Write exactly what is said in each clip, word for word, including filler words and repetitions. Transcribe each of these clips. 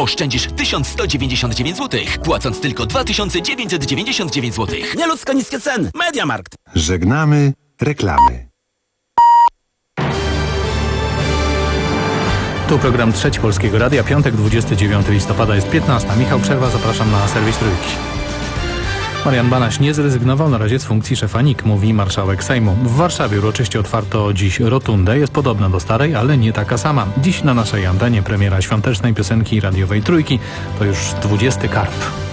oszczędzisz tysiąc sto dziewięćdziesiąt dziewięć złotych, płacąc tylko dwa tysiące dziewięćset dziewięćdziesiąt dziewięć złotych. Nieludzko niskie ceny. Mediamarkt. Żegnamy reklamy. Tu program Trzeci Polskiego Radia, piątek, dwudziestego dziewiątego listopada, jest piętnasta. Michał Przerwa, zapraszam na serwis Trójki. Marian Banaś nie zrezygnował na razie z funkcji szefa N I K, mówi marszałek Sejmu. W Warszawie uroczyście otwarto dziś rotundę. Jest podobna do starej, ale nie taka sama. Dziś na naszej antenie premiera świątecznej piosenki radiowej Trójki. To już dwudziesty karp.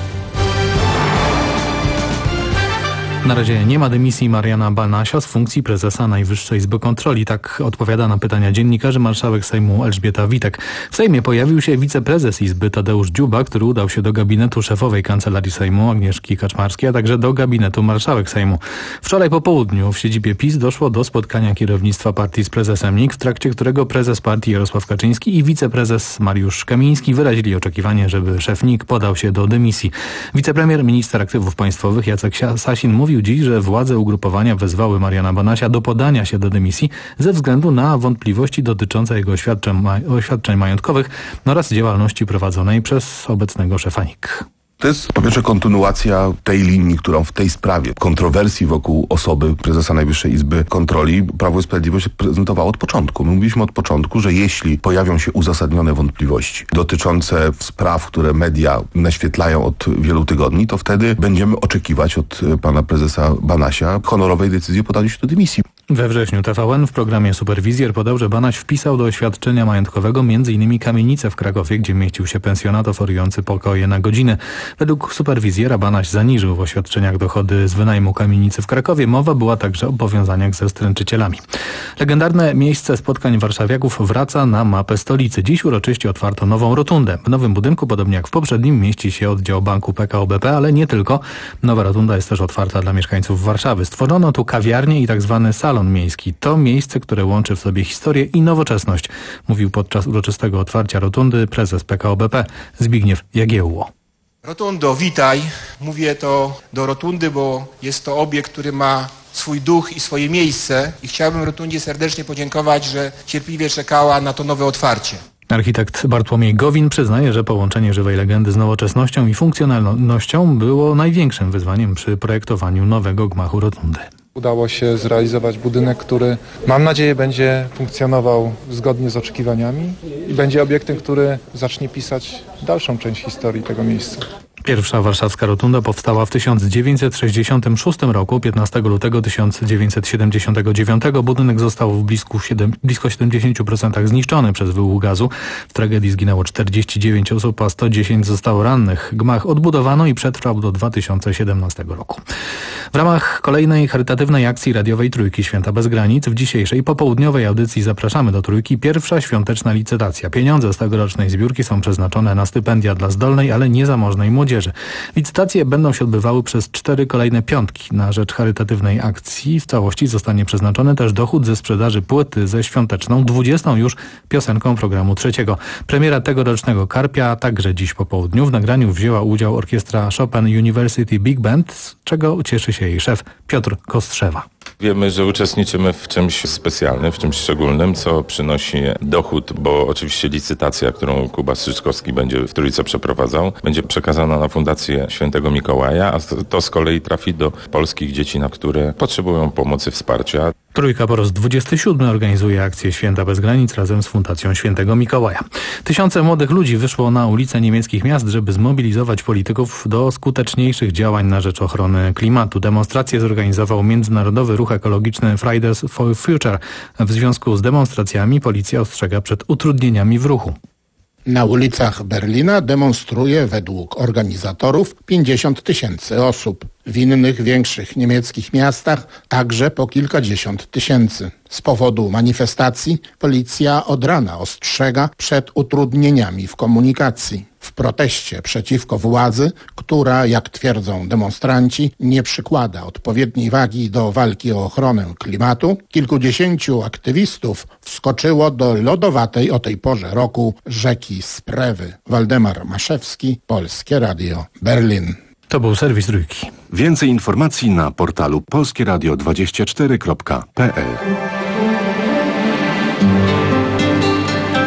Na razie nie ma dymisji Mariana Banasia z funkcji prezesa Najwyższej Izby Kontroli. Tak odpowiada na pytania dziennikarzy marszałek Sejmu Elżbieta Witek. W Sejmie pojawił się wiceprezes Izby Tadeusz Dziuba, który udał się do gabinetu szefowej Kancelarii Sejmu Agnieszki Kaczmarskiej, a także do gabinetu marszałek Sejmu. Wczoraj po południu w siedzibie PiS doszło do spotkania kierownictwa partii z prezesem N I K, w trakcie którego prezes partii Jarosław Kaczyński i wiceprezes Mariusz Kamiński wyrazili oczekiwanie, żeby szef N I K podał się do dymisji. Wicepremier, minister aktywów państwowych Jacek Sasin mówił dziś, że władze ugrupowania wezwały Mariana Banasia do podania się do dymisji ze względu na wątpliwości dotyczące jego oświadczeń, oświadczeń majątkowych oraz działalności prowadzonej przez obecnego szefa N I K. To jest po pierwsze kontynuacja tej linii, którą w tej sprawie, kontrowersji wokół osoby prezesa Najwyższej Izby Kontroli, Prawo i Sprawiedliwość prezentowało od początku. My mówiliśmy od początku, że jeśli pojawią się uzasadnione wątpliwości dotyczące spraw, które media naświetlają od wielu tygodni, to wtedy będziemy oczekiwać od pana prezesa Banasia honorowej decyzji o podaniu się do dymisji. We wrześniu T V N w programie Superwizjer podał, że Banaś wpisał do oświadczenia majątkowego m.in. kamienicę w Krakowie, gdzie mieścił się pensjonat oferujący pokoje na godzinę. Według Superwizjera Banaś zaniżył w oświadczeniach dochody z wynajmu kamienicy w Krakowie. Mowa była także o powiązaniach ze stręczycielami. Legendarne miejsce spotkań warszawiaków wraca na mapę stolicy. Dziś uroczyście otwarto nową rotundę. W nowym budynku, podobnie jak w poprzednim, mieści się oddział banku P K O B P, ale nie tylko. Nowa rotunda jest też otwarta dla mieszkańców Warszawy. Stworzono tu kawiarnię i tak zwany salon miejski. To miejsce, które łączy w sobie historię i nowoczesność, mówił podczas uroczystego otwarcia rotundy prezes P K O B P Zbigniew Jagiełło. Rotundo, witaj. Mówię to do rotundy, bo jest to obiekt, który ma swój duch i swoje miejsce i chciałbym rotundzie serdecznie podziękować, że cierpliwie czekała na to nowe otwarcie. Architekt Bartłomiej Gowin przyznaje, że połączenie żywej legendy z nowoczesnością i funkcjonalnością było największym wyzwaniem przy projektowaniu nowego gmachu rotundy. Udało się zrealizować budynek, który mam nadzieję będzie funkcjonował zgodnie z oczekiwaniami i będzie obiektem, który zacznie pisać dalszą część historii tego miejsca. Pierwsza warszawska rotunda powstała w tysiąc dziewięćset sześćdziesiątym szóstym roku, piętnastego lutego tysiąc dziewięćset siedemdziesiątego dziewiątego. Budynek został w blisko, siedem, blisko siedemdziesiąt procent zniszczony przez wybuch gazu. W tragedii zginęło czterdzieści dziewięć osób, a sto dziesięć zostało rannych. Gmach odbudowano i przetrwał do dwa tysiące siedemnastego roku. W ramach kolejnej charytatywnej akcji radiowej Trójki Święta Bez Granic w dzisiejszej popołudniowej audycji Zapraszamy do Trójki pierwsza świąteczna licytacja. Pieniądze z tegorocznej zbiórki są przeznaczone na stypendia dla zdolnej, ale niezamożnej młodzieży. Licytacje będą się odbywały przez cztery kolejne piątki. Na rzecz charytatywnej akcji w całości zostanie przeznaczony też dochód ze sprzedaży płyty ze świąteczną, dwudziestą już piosenką programu trzeciego. Premiera tegorocznego Karpia także dziś po południu. W nagraniu wzięła udział orkiestra Chopin University Big Band, z czego cieszy się jej szef Piotr Kostrzewa. Wiemy, że uczestniczymy w czymś specjalnym, w czymś szczególnym, co przynosi dochód, bo oczywiście licytacja, którą Kuba Strzyczkowski będzie w Trójce przeprowadzał, będzie przekazana na Fundację Świętego Mikołaja, a to z kolei trafi do polskich dzieci, na które potrzebują pomocy, wsparcia. Trójka po raz dwudziesty siódmy organizuje akcję Święta Bez Granic razem z Fundacją Świętego Mikołaja. Tysiące młodych ludzi wyszło na ulice niemieckich miast, żeby zmobilizować polityków do skuteczniejszych działań na rzecz ochrony klimatu. Demonstrację zorganizował Międzynarodowy Ruch Ekologiczny Fridays for Future. W związku z demonstracjami policja ostrzega przed utrudnieniami w ruchu. Na ulicach Berlina demonstruje według organizatorów pięćdziesiąt tysięcy osób. W innych większych niemieckich miastach także po kilkadziesiąt tysięcy. Z powodu manifestacji policja od rana ostrzega przed utrudnieniami w komunikacji. W proteście przeciwko władzy, która, jak twierdzą demonstranci, nie przykłada odpowiedniej wagi do walki o ochronę klimatu, kilkudziesięciu aktywistów wskoczyło do lodowatej o tej porze roku rzeki Sprewy. Waldemar Maszewski, Polskie Radio, Berlin. To był serwis Trójki. Więcej informacji na portalu polskie radio dwadzieścia cztery kropka p l.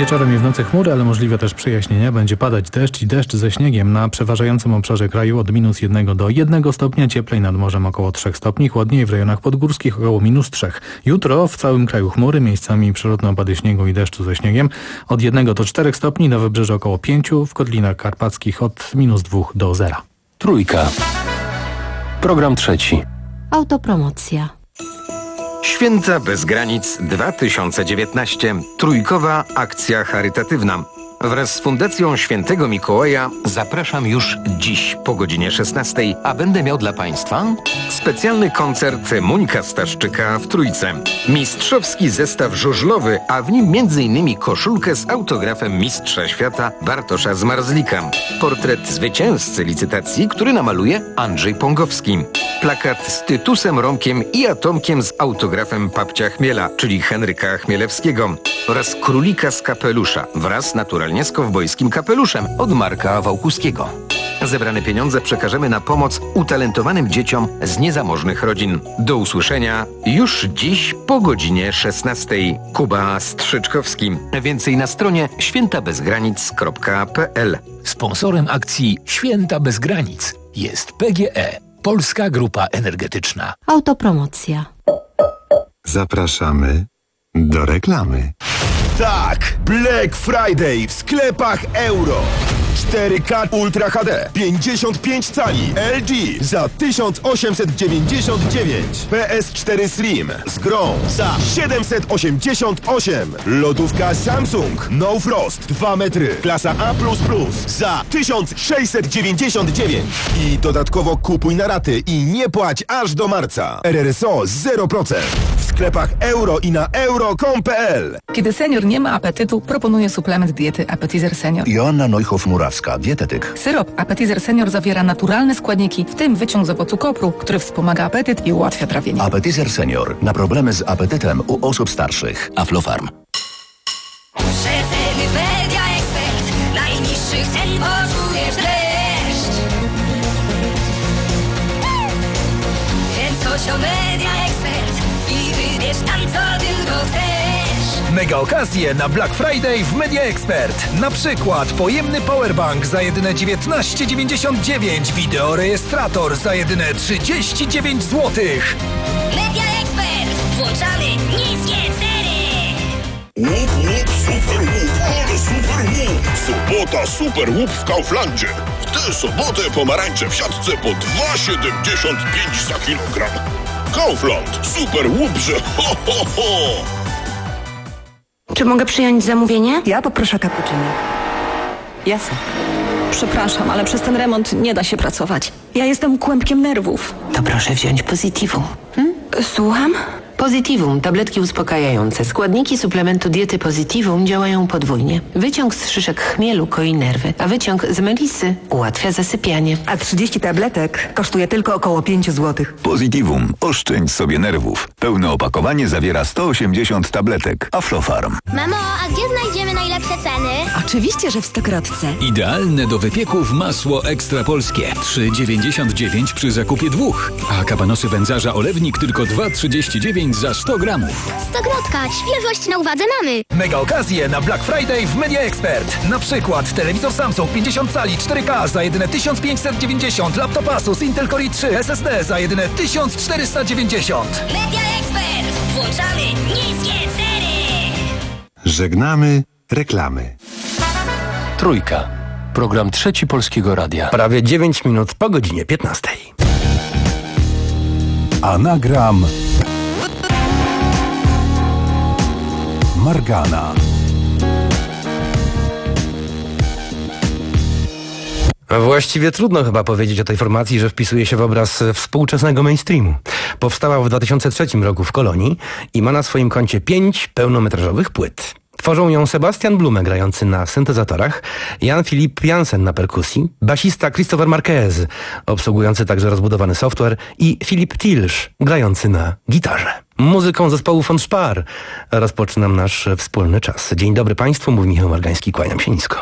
Wieczorem i w nocy chmury, ale możliwe też przejaśnienia. Będzie padać deszcz i deszcz ze śniegiem na przeważającym obszarze kraju od minus jednego do jednego stopnia, cieplej nad morzem około trzech stopni, chłodniej w rejonach podgórskich około minus trzech. Jutro w całym kraju chmury, miejscami przelotne opady śniegu i deszczu ze śniegiem od jednego do czterech stopni, na wybrzeżu około pięciu, w Kotlinach Karpackich od minus dwóch do zera. Trójka. Program trzeci. Autopromocja. Święta bez granic dwa tysiące dziewiętnaście. Trójkowa akcja charytatywna. Wraz z Fundacją Świętego Mikołaja zapraszam już dziś po godzinie szesnastej, a będę miał dla Państwa specjalny koncert Muńka Staszczyka w Trójce. Mistrzowski zestaw żużlowy, a w nim między innymi koszulkę z autografem mistrza świata Bartosza Zmarzlika. Portret zwycięzcy licytacji, który namaluje Andrzej Pongowski. Plakat z Tytusem Romkiem i Atomkiem z autografem Papcia Chmiela, czyli Henryka Chmielewskiego. Oraz królika z kapelusza wraz naturalnie z kowbojskim kapeluszem od Marka Wałkuskiego. Zebrane pieniądze przekażemy na pomoc utalentowanym dzieciom z niezamożnych rodzin. Do usłyszenia już dziś po godzinie szesnastej. Kuba Strzyczkowski. Więcej na stronie święta bez granic kropka p l. Sponsorem akcji Święta bez granic jest P G E, Polska Grupa Energetyczna. Autopromocja. Zapraszamy do reklamy. Tak! Black Friday w sklepach Euro. cztery K Ultra H D, pięćdziesiąt pięć cali L G za tysiąc osiemset dziewięćdziesiąt dziewięć. P S cztery Slim z grą za siedemset osiemdziesiąt osiem. Lodówka Samsung No Frost dwa metry klasa A plus plus za tysiąc sześćset dziewięćdziesiąt dziewięć. I dodatkowo kupuj na raty i nie płać aż do marca. R R S O zero procent. W sklepach Euro i na euro kropka com kropka p l. Kiedy senior nie ma apetytu, proponuję suplement diety Appetizer Senior. Joanna Neuhoff-Murawska, dietetyk. Syrop Appetizer Senior zawiera naturalne składniki, w tym wyciąg z owocu kopru, który wspomaga apetyt i ułatwia trawienie. Appetizer Senior. Na problemy z apetytem u osób starszych. Aflofarm. Przeceny Media Expert. Najniższych cen poczujesz dreszcz. Więc chodź o Media Expert i wybierz tam, co tylko chcesz. Mega okazje na Black Friday w Media Expert. Na przykład pojemny powerbank za jedyne dziewiętnaście dziewięćdziesiąt dziewięć, wideorejestrator za jedyne trzydzieści dziewięć złotych. Media Expert. Włączamy niskie ceny. Łup, łup, super łup, ale super łup. Sobota super łup w Kauflandzie. W tę sobotę pomarańcze w siatce po dwa siedemdziesiąt pięć za kilogram. Kaufland, super łup, że ho, ho, ho. Czy mogę przyjąć zamówienie? Ja poproszę cappuccino. Jasne. Przepraszam, ale przez ten remont nie da się pracować. Ja jestem kłębkiem nerwów. To proszę wziąć Positivum. Hmm? Słucham? Positivum, tabletki uspokajające. Składniki suplementu diety Positivum działają podwójnie. Wyciąg z szyszek chmielu koi nerwy, a wyciąg z melisy ułatwia zasypianie. A trzydzieści tabletek kosztuje tylko około pięć złotych. Positivum. Oszczędź sobie nerwów. Pełne opakowanie zawiera sto osiemdziesiąt tabletek. Aflofarm. Mamo, a gdzie znajdziemy najlepsze ceny? Oczywiście, że w Stokrotce. Idealne do wypieków masło ekstra polskie. trzy dziewięćdziesiąt dziewięć przy zakupie dwóch. A kabanosy wędzarza olewnik tylko dwa trzydzieści dziewięć za sto gramów. Stogrotka, świeżość na uwadze mamy. Mega okazje na Black Friday w Media Expert. Na przykład telewizor Samsung pięćdziesiąt cali cztery K za jedyne tysiąc pięćset dziewięćdziesiąt, laptop Asus Intel Core i trzy S S D za jedyne tysiąc czterysta dziewięćdziesiąt. Media Expert. Włączamy niskie ceny. Żegnamy reklamy. Trójka. Program Trzeci Polskiego Radia. Prawie dziewięć minut po godzinie piętnastej. Anagram Margana. Właściwie trudno chyba powiedzieć o tej formacji, że wpisuje się w obraz współczesnego mainstreamu. Powstała w dwa tysiące trzecim roku w Kolonii i ma na swoim koncie pięć pełnometrażowych płyt. Tworzą ją Sebastian Blume grający na syntezatorach, Jan Filip Jansen na perkusji, basista Christopher Marquez obsługujący także rozbudowany software i Filip Tilsz grający na gitarze. Muzyką zespołu von Spar rozpoczynam nasz wspólny czas. Dzień dobry Państwu, mówi Michał Margański, kłaniam się nisko.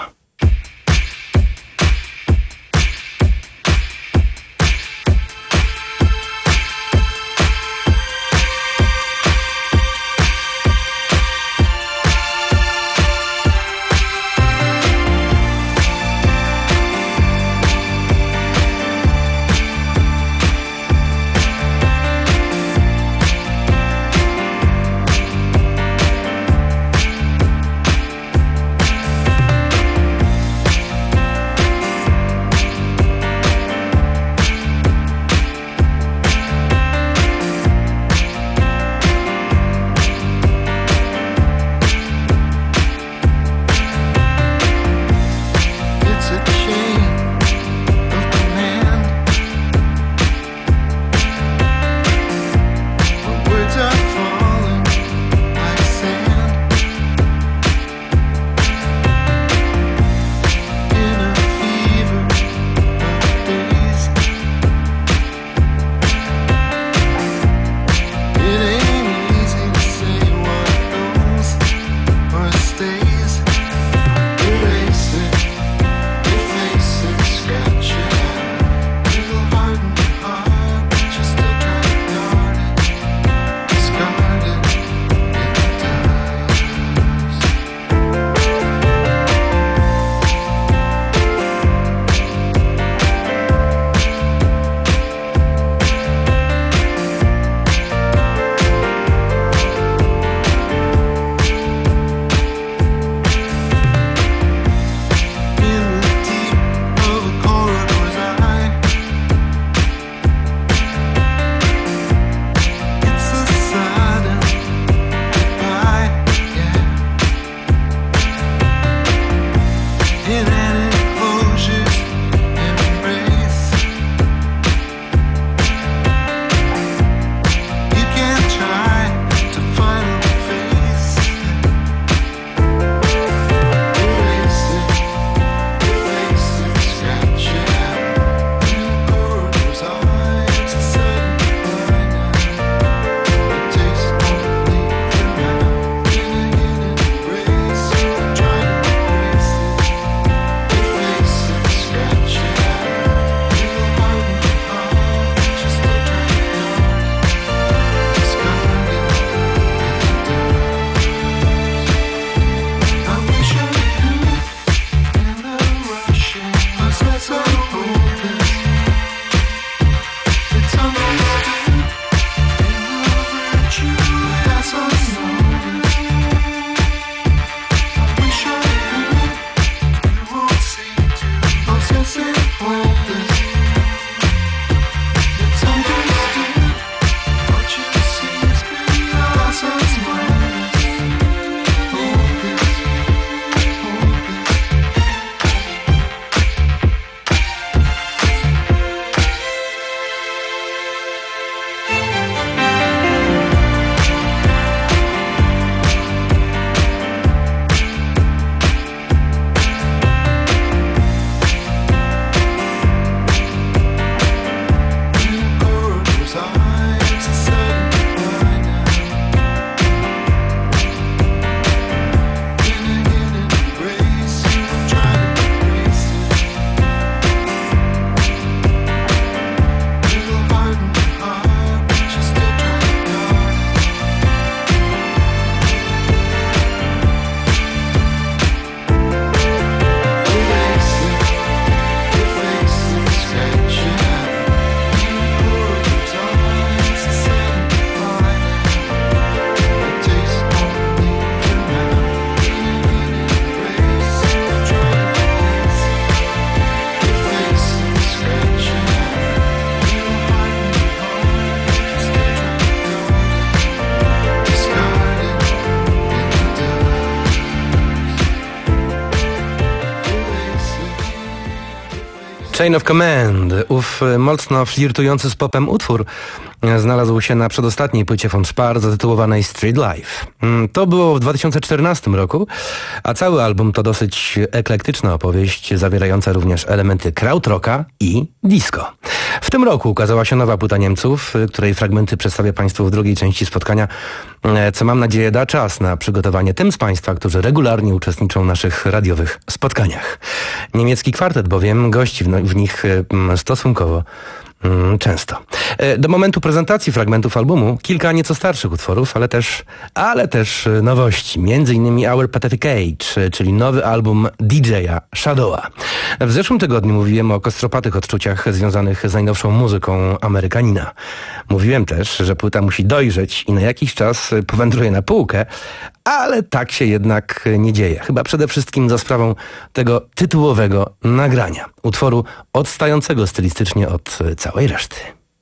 Chain of Command, ów mocno flirtujący z popem utwór, znalazł się na przedostatniej płycie von Spar zatytułowanej Street Life. To było w dwa tysiące czternastym roku, a cały album to dosyć eklektyczna opowieść, zawierająca również elementy krautrocka i disco. W tym roku ukazała się nowa płyta Niemców, której fragmenty przedstawię Państwu w drugiej części spotkania, co mam nadzieję da czas na przygotowanie tym z Państwa, którzy regularnie uczestniczą w naszych radiowych spotkaniach. Niemiecki kwartet bowiem gości w, no, w nich stosunkowo Mm, często. Do momentu prezentacji fragmentów albumu kilka nieco starszych utworów, ale też, ale też nowości. Między innymi Our Pathetic Age, czyli nowy album D J-a Shadowa. W zeszłym tygodniu mówiłem o kostropatych odczuciach związanych z najnowszą muzyką Amerykanina. Mówiłem też, że płyta musi dojrzeć i na jakiś czas powędruje na półkę, ale tak się jednak nie dzieje. Chyba przede wszystkim za sprawą tego tytułowego nagrania. Utworu odstającego stylistycznie od całej reszty.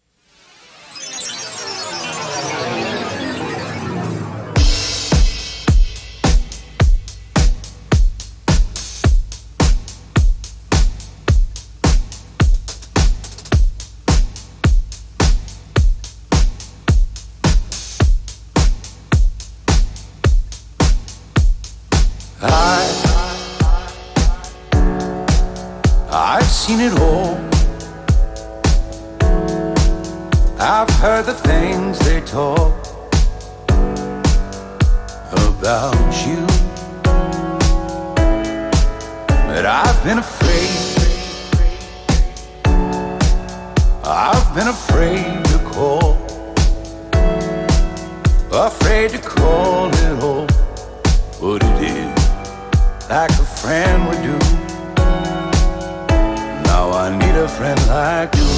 I've seen it all. I've heard the things they talk about you, but I've been afraid. I've been afraid to call, afraid to call it all what it is, like a friend would do. Now I need a friend like you.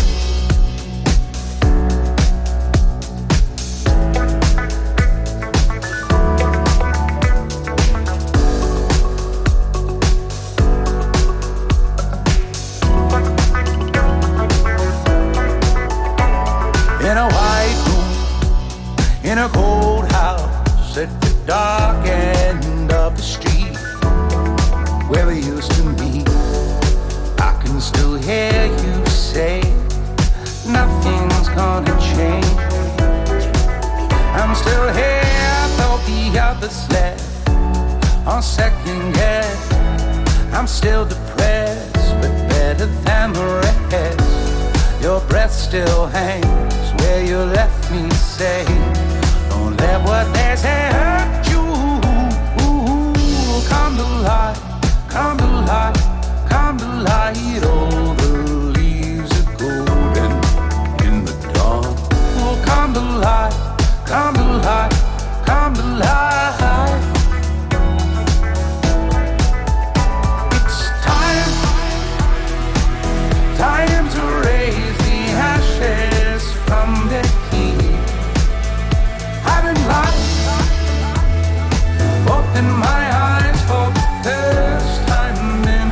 In a white room, in a cold house at the dark end of the street where we used to meet, I can still hear you say nothing's gonna change. I'm still here, though the others left on second guess. I'm still depressed, but better than the rest. Your breath still hangs where you left me, say don't let what they say hurt you. Come to life, come to life, come to light. All the leaves are golden in the dawn. Oh, come to life, come to life, come to life. It's time, time to raise the ashes from the heat. I've been blind, open my eyes for the first time in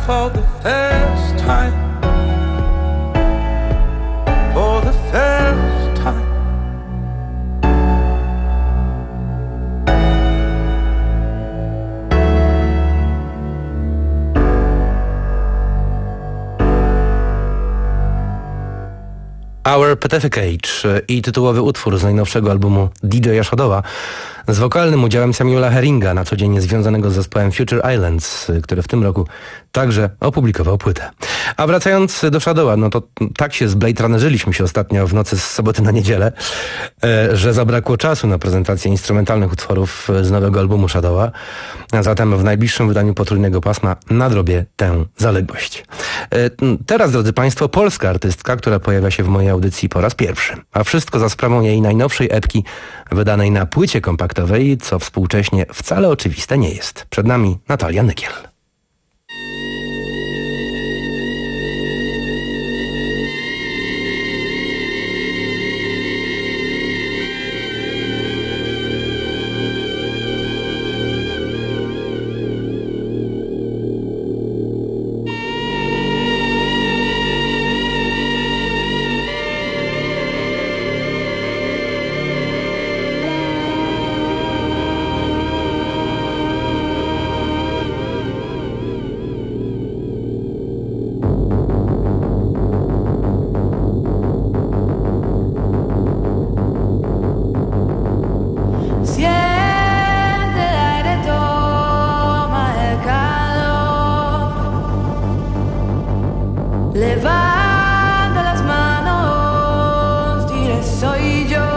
for the first time, for the first time. Our Pacific Age i tytułowy utwór z najnowszego albumu D J Shadowa z wokalnym udziałem Samuela Herringa, na co dzień związanego z zespołem Future Islands, który w tym roku także opublikował płytę. A wracając do Shadowa, no to tak się zblejtranerzyliśmy się ostatnio w nocy z soboty na niedzielę, że zabrakło czasu na prezentację instrumentalnych utworów z nowego albumu Shadowa. A zatem w najbliższym wydaniu potrójnego pasma nadrobię tę zaległość. Teraz, drodzy Państwo, polska artystka, która pojawia się w mojej audycji po raz pierwszy. A wszystko za sprawą jej najnowszej epki wydanej na płycie kompaktowej, co współcześnie wcale oczywiste nie jest. Przed nami Natalia Nykiel. Levando las manos, diré soy yo.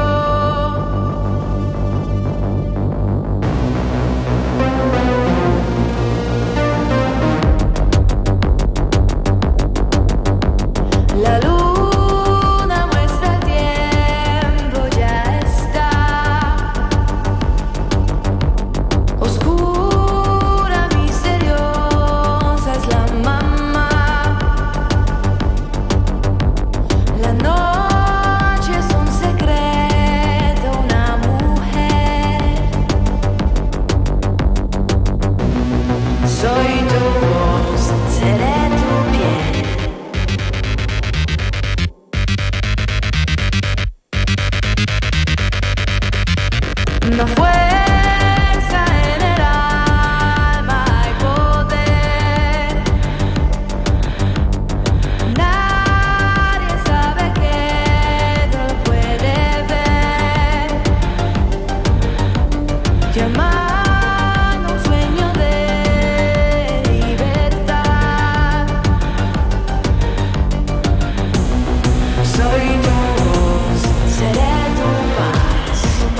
La luna muestra el tiempo, ya está oscura, misteriosa es la mamá. La noche es un secreto, una mujer. Soy tu voz, seré tu piel. Una fuerza en el alma y poder. Nadie sabe que lo puede ver. Llamando un sueño de libertad. Soy tu voz, seré tu paz.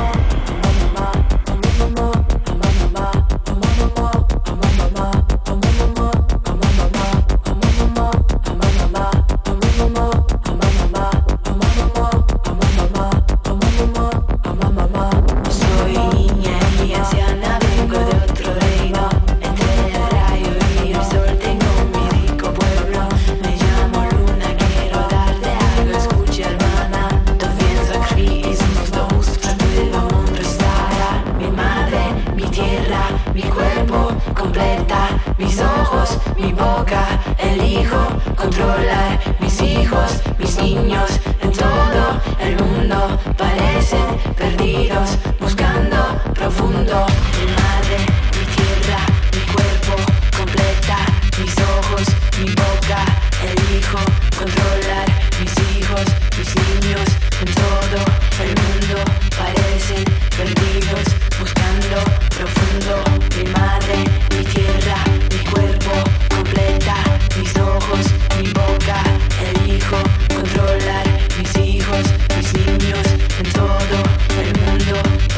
Soy niña y anciana, vengo de otro reino. Entre el rayo y el sol tengo mi rico pueblo. Me llamo Luna, quiero darte algo, escucha hermana. To więc krwi i znów do ust przepływa mądre stara. Mi madre, mi tierra, mi cuerpo completa. Mis ojos, mi boca, elijo controlar mis hijos, mis niños. En todo el mundo parecen perdidos, buscando profundo. Mi madre, mi tierra, mi cuerpo completa. Mis ojos, mi boca, elijo controlar mis hijos, mis niños. En todo el mundo parecen perdidos, buscando profundo. Mi madre, mi tierra, mi cuerpo completa. Mis ojos, mi boca, elijo controlar mis hijos, mis niños. En todo el mundo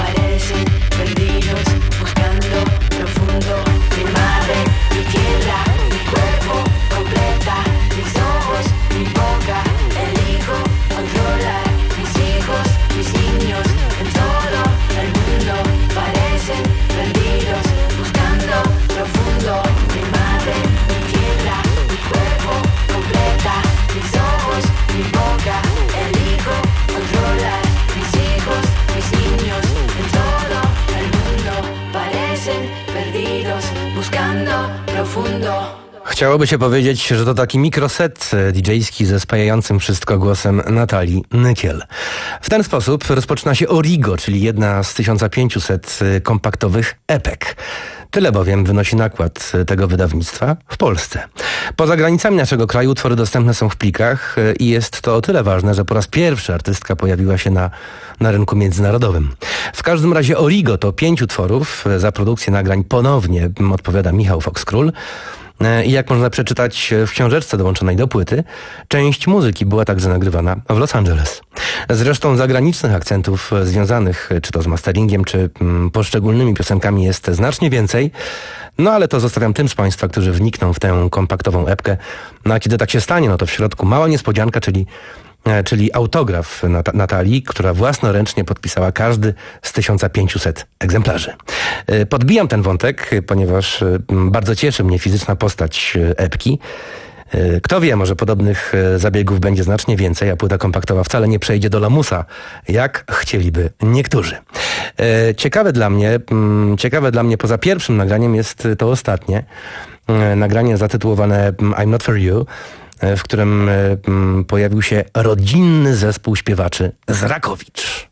Chciałoby się powiedzieć, że to taki mikroset didżejski ze spajającym wszystko głosem Natalii Nykiel. W ten sposób rozpoczyna się Origo, czyli jedna z tysiąc pięćset kompaktowych epek. Tyle bowiem wynosi nakład tego wydawnictwa w Polsce. Poza granicami naszego kraju utwory dostępne są w plikach i jest to o tyle ważne, że po raz pierwszy artystka pojawiła się na, na rynku międzynarodowym. W każdym razie Origo to pięć utworów. Za produkcję nagrań ponownie odpowiada Michał Fox-Król. I jak można przeczytać w książeczce dołączonej do płyty, część muzyki była także nagrywana w Los Angeles. Zresztą zagranicznych akcentów związanych czy to z masteringiem, czy mm, poszczególnymi piosenkami jest znacznie więcej. No ale to zostawiam tym z Państwa, którzy wnikną w tę kompaktową epkę. No a kiedy tak się stanie, no to w środku mała niespodzianka, czyli czyli autograf Nat- Natalii, która własnoręcznie podpisała każdy z tysiąc pięćset egzemplarzy. Podbijam ten wątek, ponieważ bardzo cieszy mnie fizyczna postać epki. Kto wie, może podobnych zabiegów będzie znacznie więcej, a płyta kompaktowa wcale nie przejdzie do lamusa, jak chcieliby niektórzy. Ciekawe dla mnie, ciekawe dla mnie poza pierwszym nagraniem jest to ostatnie. Nagranie zatytułowane I'm Not For You, w którym mm, pojawił się rodzinny zespół śpiewaczy z Rakowicz.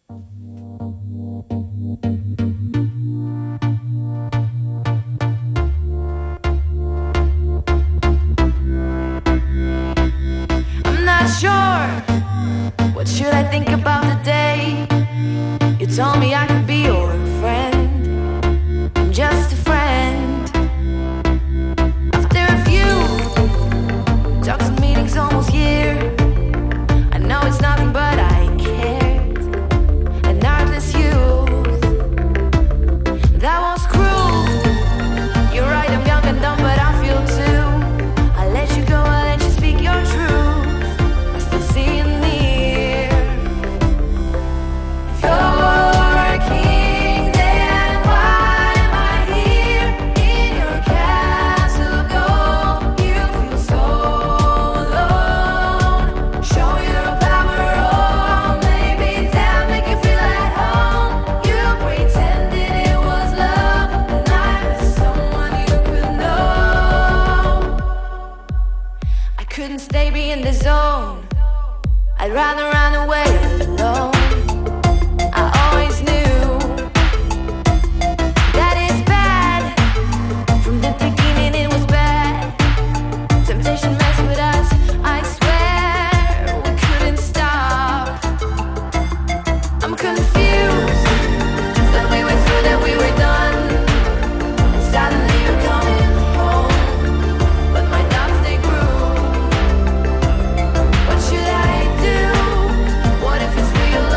I'm not sure what should I think about today. You told me I could be your friend. I'm just a friend. After a few talks and meetings almost here, I know it's nothing but I cared. An artless youth that was cruel. You're right, I'm young and dumb, but I feel too. I let you go, I let you speak your truth. I still see you near. If you're a king, then why am I here in your castle of gold? You feel so alone. Show your power, oh, maybe that'll make you feel at home. You pretended it was love, and I was someone you could know. I couldn't stay being the zone. I'd rather run away alone. I always knew that it's bad. From the beginning it was bad. Temptation messed with us, I swear we couldn't stop. I'm confused that we were through, that we were done. And suddenly you're coming home, but my doubts they grew. What should I do? What if it's real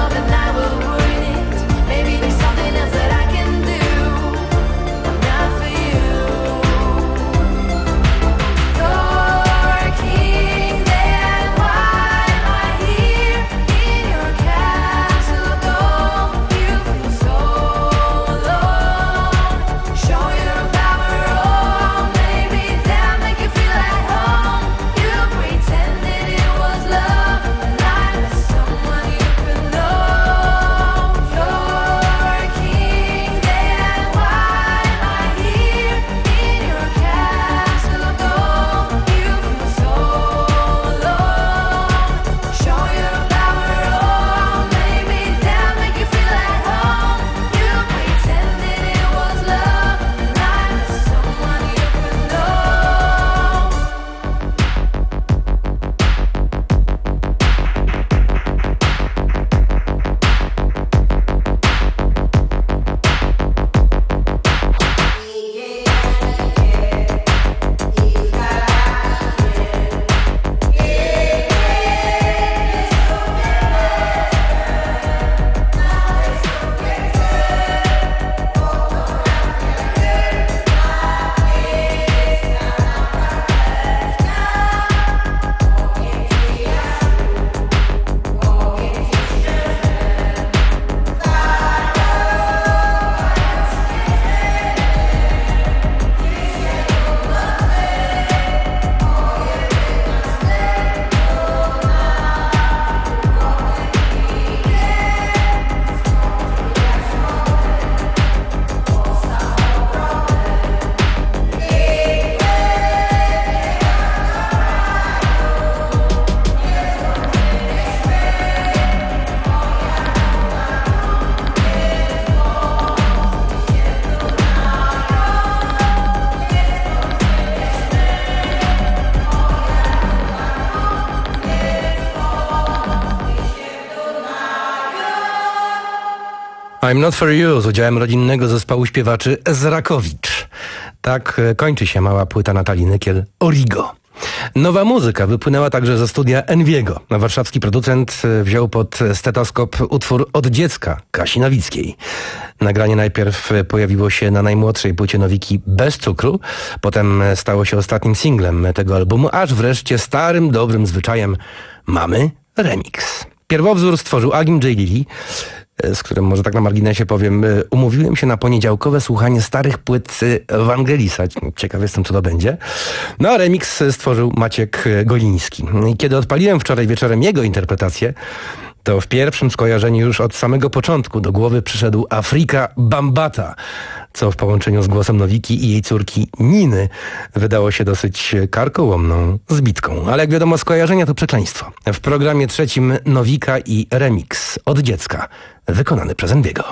I'm Not For You z udziałem rodzinnego zespołu śpiewaczy z Rakowicz. Tak kończy się mała płyta Natalii Nykiel Origo. Nowa muzyka wypłynęła także ze studia Enviego. Warszawski producent wziął pod stetoskop utwór Od dziecka Kasi Nowickiej. Nagranie najpierw pojawiło się na najmłodszej płycie Nowiki Bez cukru, potem stało się ostatnim singlem tego albumu, aż wreszcie starym, dobrym zwyczajem mamy remix. Pierwowzór stworzył Agim J. Lilly, z którym może tak na marginesie powiem, umówiłem się na poniedziałkowe słuchanie starych płyt Wangelisa. Ciekaw jestem, co to będzie. No a remix stworzył Maciek Goliński. I kiedy odpaliłem wczoraj wieczorem jego interpretację, to w pierwszym skojarzeniu już od samego początku do głowy przyszedł Afrika Bambata, co w połączeniu z głosem Nowiki i jej córki Niny wydało się dosyć karkołomną zbitką. Ale jak wiadomo, skojarzenia to przekleństwo. W programie trzecim Nowika i remix Od dziecka, wykonany przez Enviego.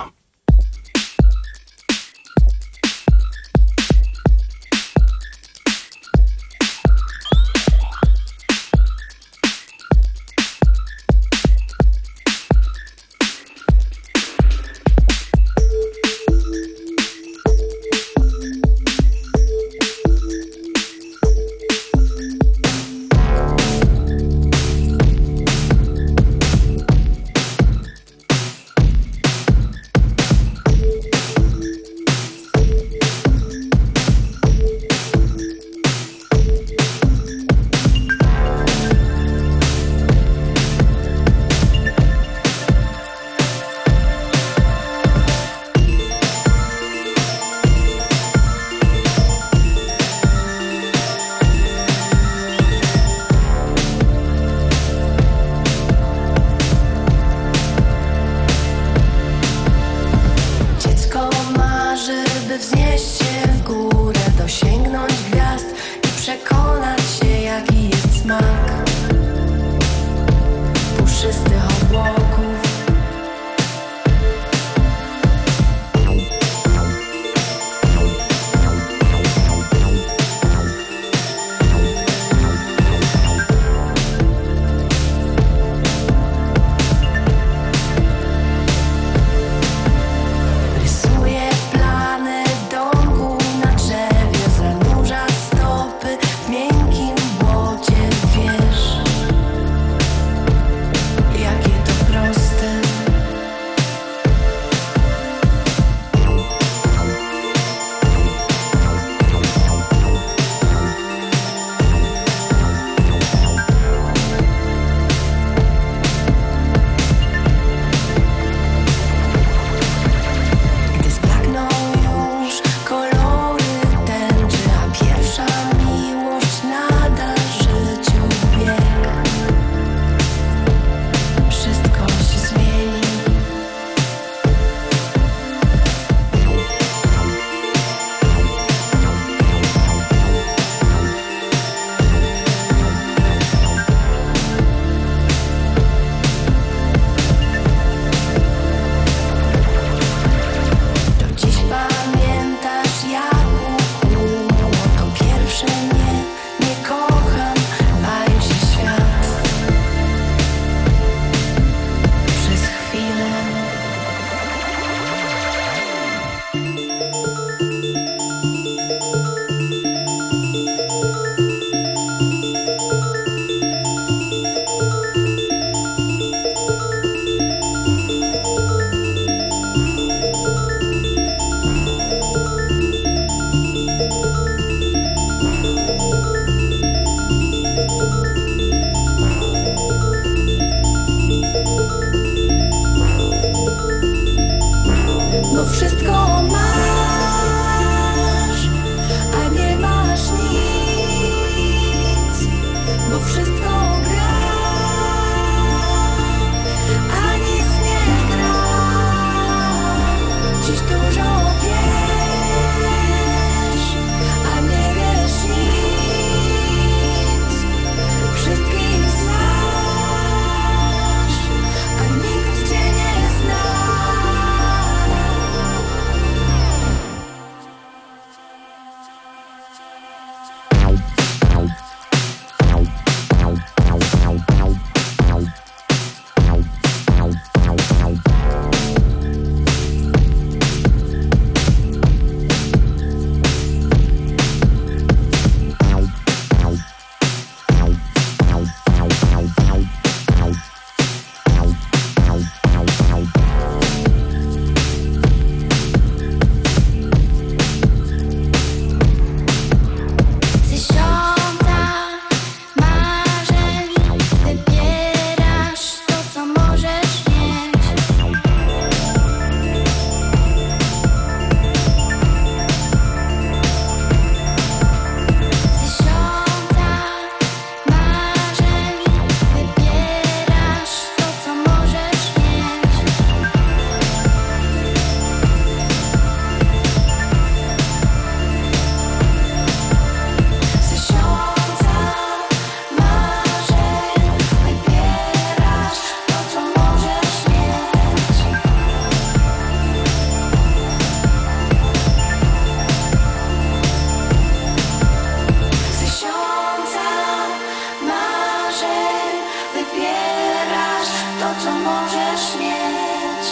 co możesz mieć.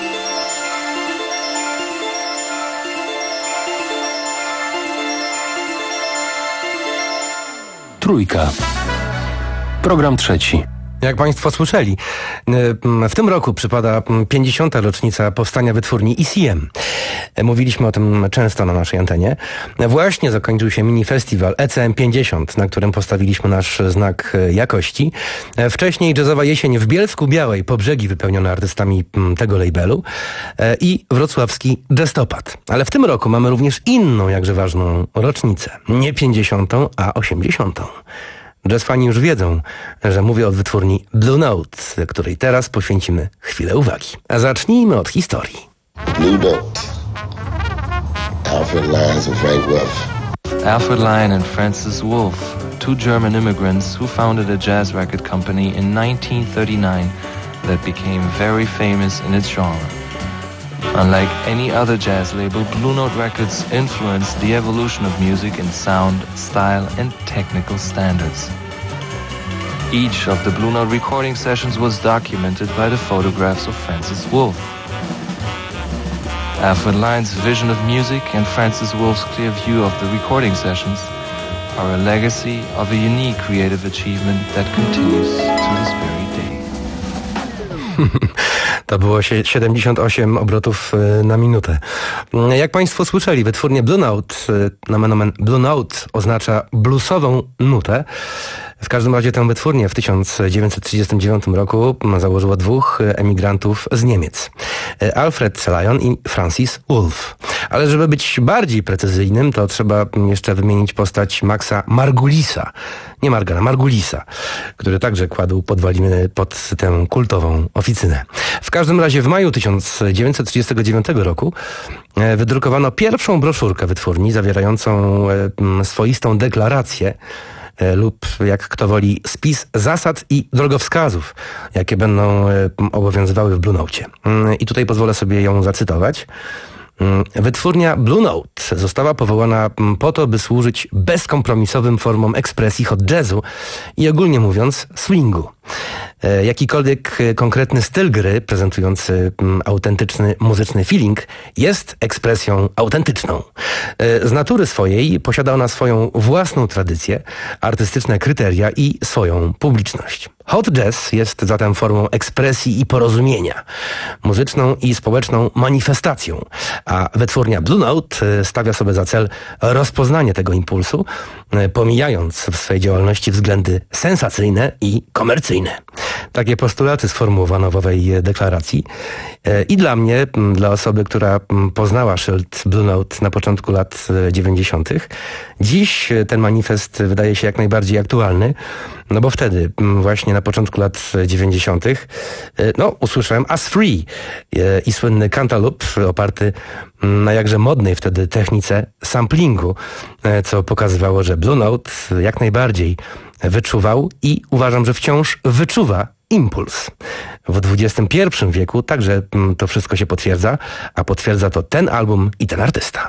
Trójka. Program trzeci. Jak Państwo słyszeli, w tym roku przypada pięćdziesiąta rocznica powstania wytwórni E C M. Mówiliśmy o tym często na naszej antenie. Właśnie zakończył się mini festiwal E C M pięćdziesiąt, na którym postawiliśmy nasz znak jakości. Wcześniej jazzowa jesień w Bielsku Białej, po brzegi wypełnione artystami tego labelu i wrocławski Jazztopad. Ale w tym roku mamy również inną, jakże ważną rocznicę. Nie pięćdziesiątą, a osiemdziesiątą. Jazzfani już wiedzą, że mówię o wytwórni Blue Note, której teraz poświęcimy chwilę uwagi. A zacznijmy od historii. Blue Note. Alfred Lyons and Frank Wolf. Alfred Lyon and Francis Wolf, two German immigrants who founded a jazz record company in nineteen thirty-nine that became very famous in its genre. Unlike any other jazz label, Blue Note Records influenced the evolution of music in sound, style, and technical standards. Each of the Blue Note recording sessions was documented by the photographs of Francis Wolf. Alfred Lyon's vision of music and Francis Wolf's clear view of the recording sessions are a legacy of a unique creative achievement that continues to this very day. To było siedemdziesiąt osiem obrotów na minutę. Jak Państwo słyszeli, wytwórnie Blue Note, nomen omen Blue Note oznacza bluesową nutę. W każdym razie tę wytwórnię w tysiąc dziewięćset trzydziestym dziewiątym roku założyło dwóch emigrantów z Niemiec. Alfred Lyon i Francis Wolf. Ale żeby być bardziej precyzyjnym, to trzeba jeszcze wymienić postać Maxa Margulisa. Nie Margana, Margulisa, który także kładł podwaliny pod tę kultową oficynę. W każdym razie w maju tysiąc dziewięćset trzydziestego dziewiątego roku wydrukowano pierwszą broszurkę wytwórni zawierającą swoistą deklarację lub, jak kto woli, spis zasad i drogowskazów, jakie będą obowiązywały w Blue Note. I tutaj pozwolę sobie ją zacytować. Wytwórnia Blue Note została powołana po to, by służyć bezkompromisowym formom ekspresji hot jazzu i ogólnie mówiąc swingu. Jakikolwiek konkretny styl gry prezentujący autentyczny muzyczny feeling jest ekspresją autentyczną. Z natury swojej posiada ona swoją własną tradycję, artystyczne kryteria i swoją publiczność. Hot jazz jest zatem formą ekspresji i porozumienia, muzyczną i społeczną manifestacją, a wytwórnia Blue Note stawia sobie za cel rozpoznanie tego impulsu, pomijając w swojej działalności względy sensacyjne i komercyjne. Takie postulaty sformułowano w owej deklaracji i dla mnie, dla osoby, która poznała szyld Blue Note na początku lat dziewięćdziesiątych, dziś ten manifest wydaje się jak najbardziej aktualny, no bo wtedy, właśnie na początku lat dziewięćdziesiątych, no, usłyszałem As Free i słynny Cantaloupe oparty na jakże modnej wtedy technice samplingu, co pokazywało, że Blue Note jak najbardziej wyczuwał i uważam, że wciąż wyczuwa impuls. W dwudziestym pierwszym wieku także to wszystko się potwierdza, a potwierdza to ten album i ten artysta.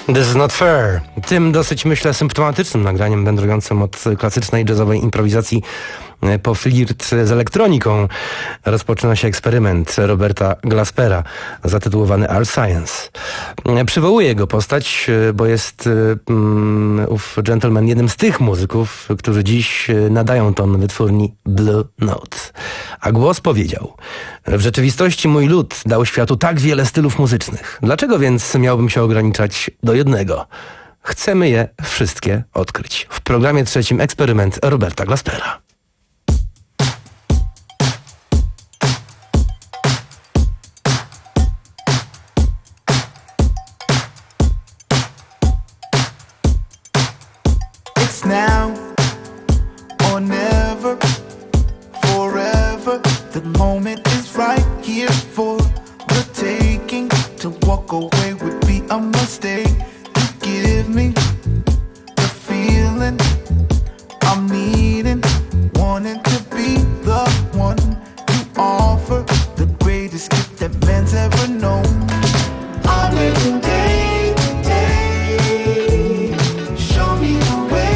This is not fair. Tym dosyć, myślę, symptomatycznym nagraniem wędrującym od klasycznej jazzowej improwizacji po flirt z elektroniką rozpoczyna się eksperyment Roberta Glaspera zatytułowany Art Science. Przywołuję jego postać, bo jest um, ów gentleman jednym z tych muzyków, którzy dziś nadają ton wytwórni Blue Note. A głos powiedział: w rzeczywistości mój lud dał światu tak wiele stylów muzycznych. Dlaczego więc miałbym się ograniczać do jednego? Chcemy je wszystkie odkryć. W programie trzecim eksperyment Roberta Glaspera. Now or never, forever. The moment is right here for the taking. To walk away would be a mistake. You give me the feeling I'm needing, wanting to be the one you offer, the greatest gift that man's ever known. I'm living day to day. Show me the way.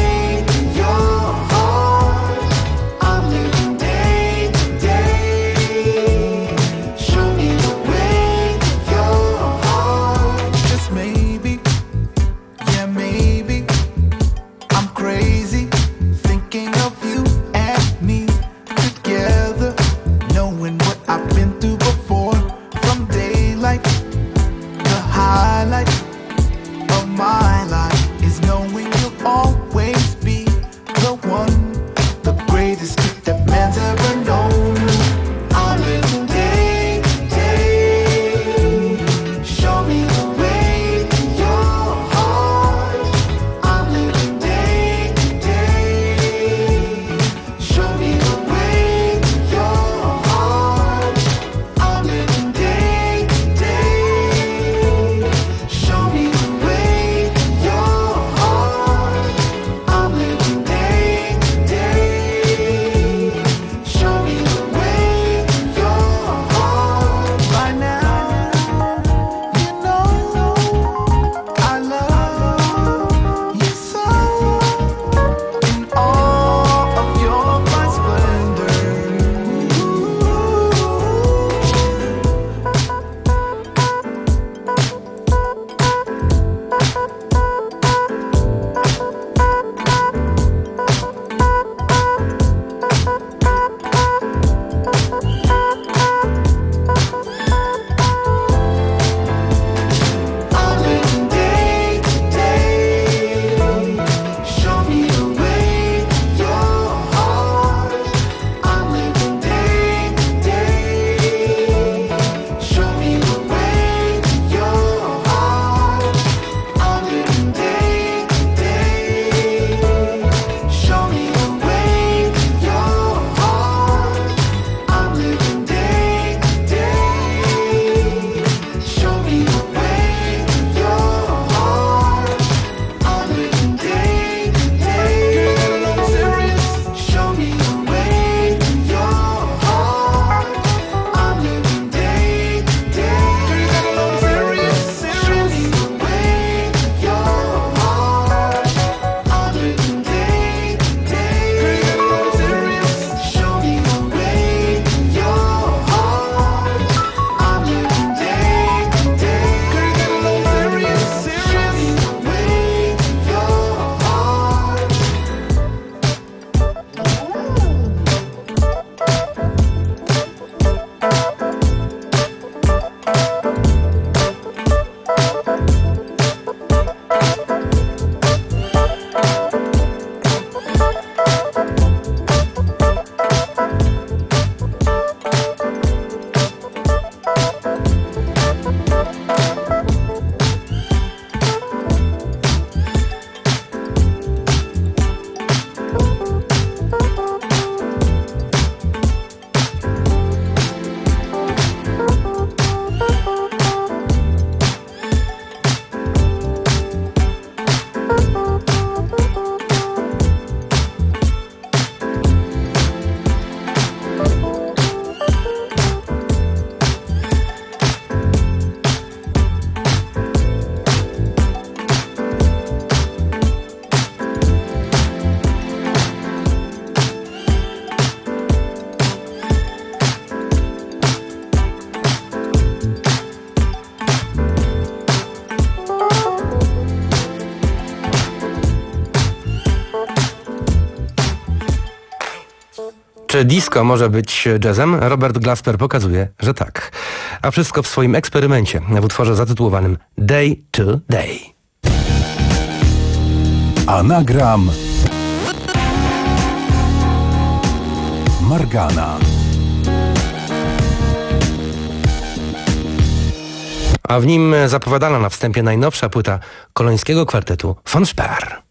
Czy disco może być jazzem? Robert Glasper pokazuje, że tak. A wszystko w swoim eksperymencie w utworze zatytułowanym Day to Day. Anagram Margana. A w nim zapowiadana na wstępie najnowsza płyta kolońskiego kwartetu Von Sper.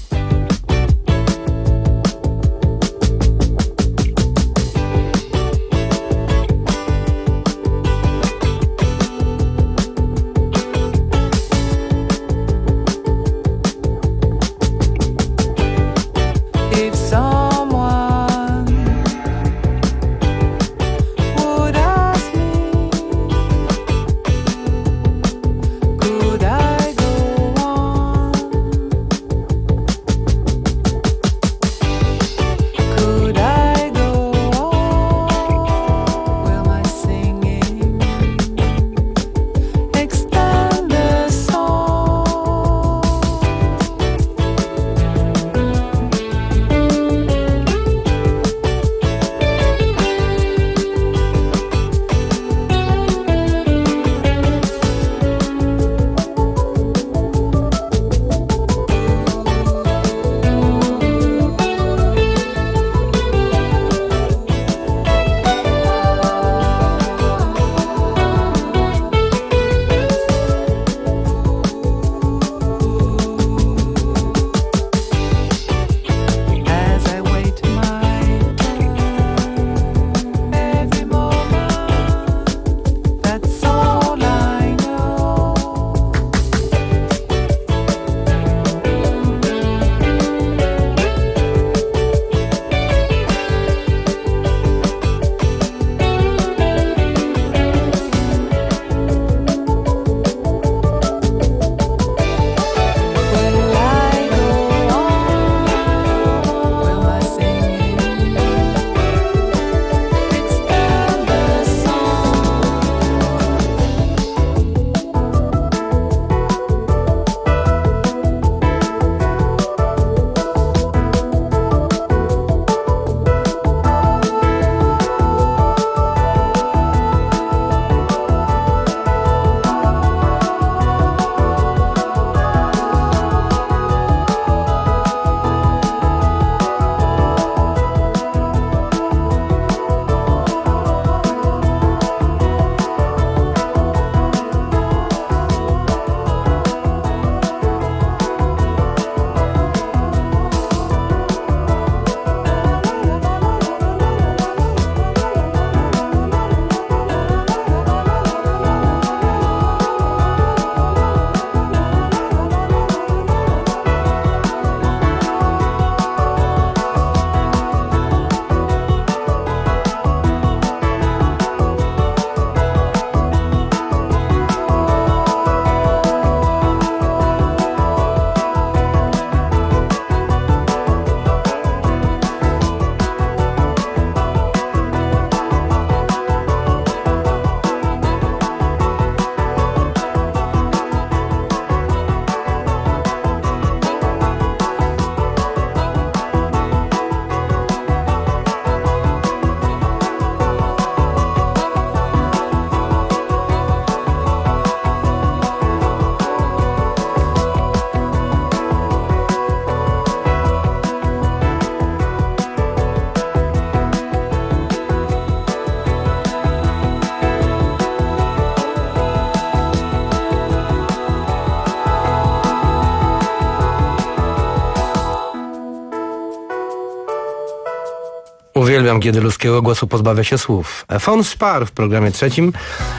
Uwielbiam, kiedy ludzkiego głosu pozbawia się słów. Von Sper w programie trzecim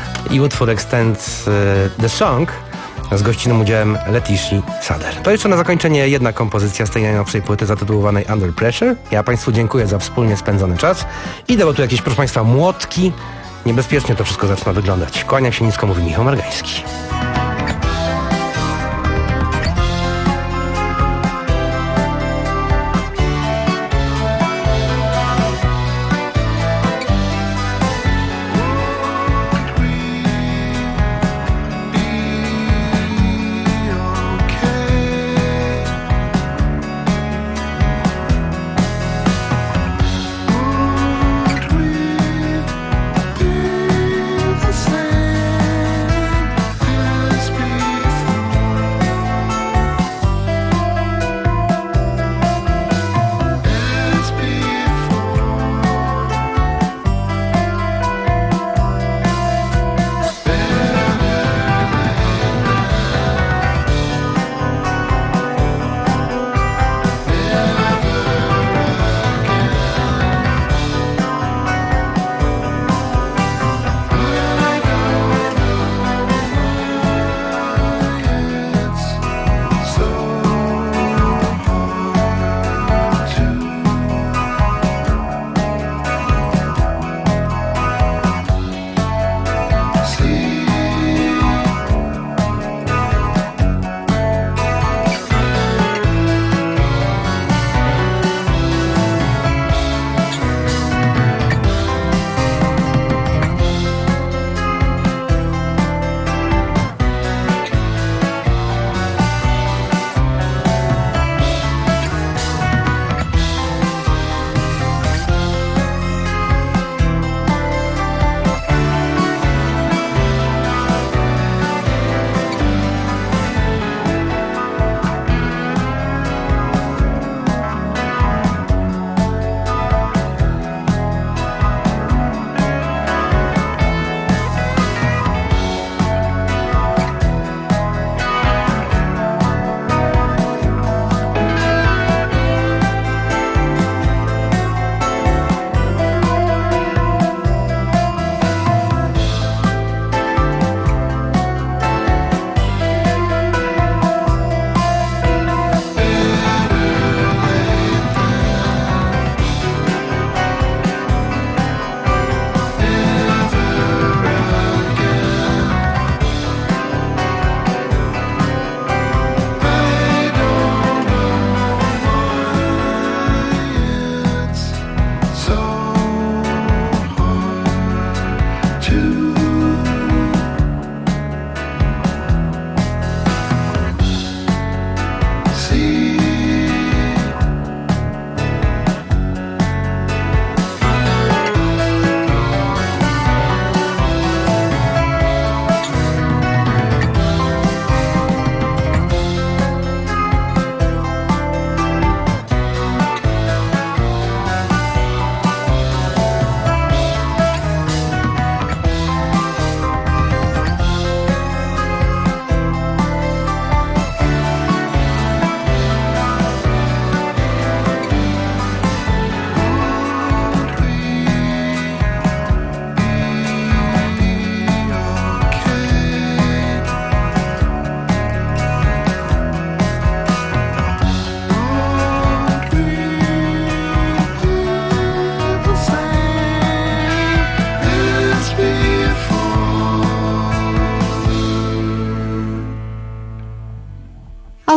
i utwór Extend the Song z gościnnym udziałem Leticji Sader. To jeszcze na zakończenie jedna kompozycja z tej najnowszej płyty zatytułowanej Under Pressure. Ja Państwu dziękuję za wspólnie spędzony czas. Idę, bo tu jakieś, proszę Państwa, młotki. Niebezpiecznie to wszystko zaczyna wyglądać. Kłaniam się nisko, mówi Michał Margański. Ooh.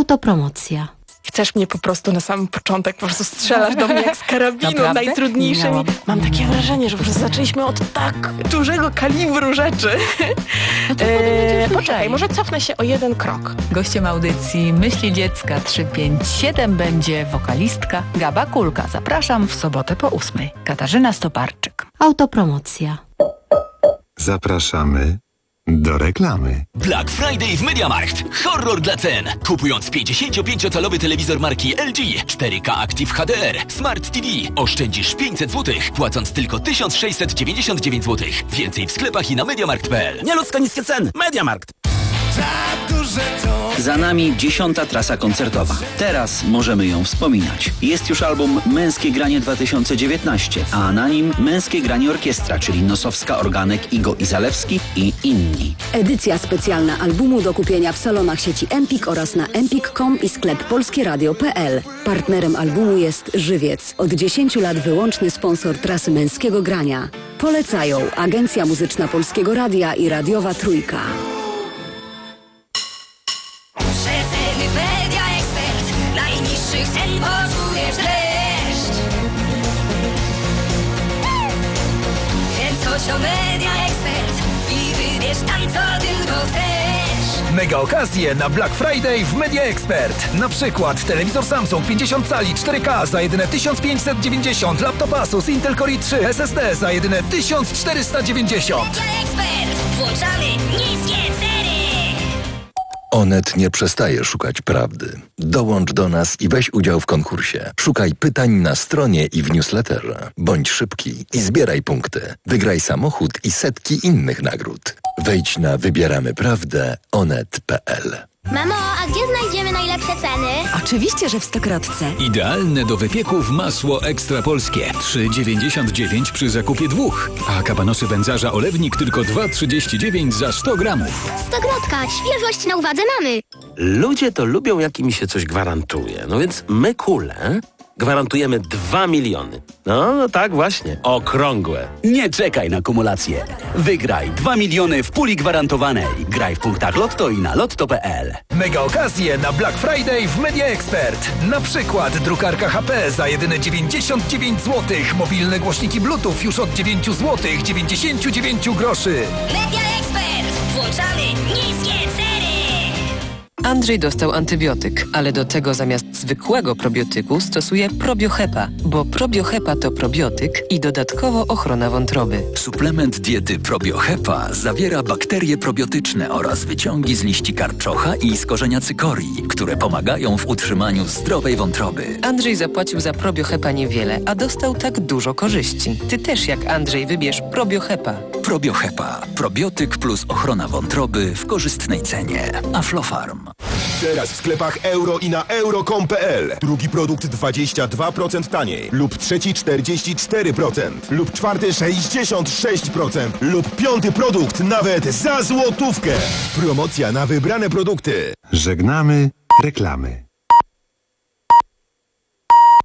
Autopromocja. Chcesz mnie po prostu na samym początek, po prostu strzelasz do mnie jak z karabinu, Naprawdę? najtrudniejszymi. Miałam. Mam takie wrażenie, że po prostu zaczęliśmy od tak dużego kalibru rzeczy. No to e, poczekaj, może cofnę się o jeden krok. Gościem audycji Myśli Dziecka trzysta pięćdziesiąt siedem będzie wokalistka Gaba Kulka. Zapraszam w sobotę po ósmej. Katarzyna Stoparczyk. Autopromocja. Zapraszamy do reklamy. Black Friday w MediaMarkt. Horror dla cen. Kupując pięćdziesięciopięciocalowy telewizor marki L G cztery K Active H D R Smart T V oszczędzisz pięćset złotych, płacąc tylko tysiąc sześćset dziewięćdziesiąt dziewięć złotych. Więcej w sklepach i na mediamarkt kropka p l. Nieludzko niskie ceny. MediaMarkt. Za nami dziesiąta trasa koncertowa. Teraz możemy ją wspominać. Jest już album Męskie Granie dwa tysiące dziewiętnaście, a na nim Męskie Granie Orkiestra, czyli Nosowska, Organek, Igo i Zalewski i inni. Edycja specjalna albumu do kupienia w salonach sieci Empik oraz na empik kropka com i sklep polskieradio kropka p l. Partnerem albumu jest Żywiec. Od dziesięciu lat wyłączny sponsor trasy Męskiego Grania. Polecają Agencja Muzyczna Polskiego Radia i Radiowa Trójka. Przeceny Media Expert. Najniższych cen poczujesz dreszcz. Więc chodź do Media Expert i wybierz tam, co tylko chcesz. Mega okazje na Black Friday w Media Expert. Na przykład telewizor Samsung pięćdziesiąt cali cztery K za jedyne tysiąc pięćset dziewięćdziesiąt, laptop Asus Intel Core i trzy S S D za jedyne tysiąc czterysta dziewięćdziesiąt. Media Expert. Włączamy niskie ceny. Onet nie przestaje szukać prawdy. Dołącz do nas i weź udział w konkursie. Szukaj pytań na stronie i w newsletterze. Bądź szybki i zbieraj punkty. Wygraj samochód i setki innych nagród. Wejdź na wybieramy prawdę onet kropka p l. Mamo, a gdzie znajdziemy najlepsze ceny? Oczywiście, że w Stokrotce. Idealne do wypieków masło ekstra polskie. trzy dziewięćdziesiąt dziewięć przy zakupie dwóch. A kabanosy wędzarza olewnik tylko dwa trzydzieści dziewięć za sto gramów. Stokrotka, świeżość na uwadze mamy. Ludzie to lubią, jak im się coś gwarantuje. No więc my, Kule, gwarantujemy dwa miliony. No, no tak właśnie, okrągłe. Nie czekaj na kumulację. Wygraj dwa miliony w puli gwarantowanej. Graj w punktach Lotto i na lotto kropka p l. Mega okazje na Black Friday w Media Expert. Na przykład drukarka H P za jedyne dziewięćdziesiąt dziewięć złotych. Mobilne głośniki Bluetooth już od dziewięć złotych dziewięćdziesiąt dziewięć groszy. Media Expert. Włączamy niskie ceny. Andrzej dostał antybiotyk, ale do tego zamiast zwykłego probiotyku stosuje probiohepa, bo probiohepa to probiotyk i dodatkowo ochrona wątroby. Suplement diety probiohepa zawiera bakterie probiotyczne oraz wyciągi z liści karczocha i z korzenia cykorii, które pomagają w utrzymaniu zdrowej wątroby. Andrzej zapłacił za probiohepa niewiele, a dostał tak dużo korzyści. Ty też jak Andrzej wybierz probiohepa. Probiohepa. Probiotyk plus ochrona wątroby w korzystnej cenie. Aflofarm. Teraz w sklepach euro i na euro kropka com kropka p l. Drugi produkt dwadzieścia dwa procent taniej. Lub trzeci czterdzieści cztery procent. Lub czwarty sześćdziesiąt sześć procent. Lub piąty produkt nawet za złotówkę. Promocja na wybrane produkty. Żegnamy reklamy.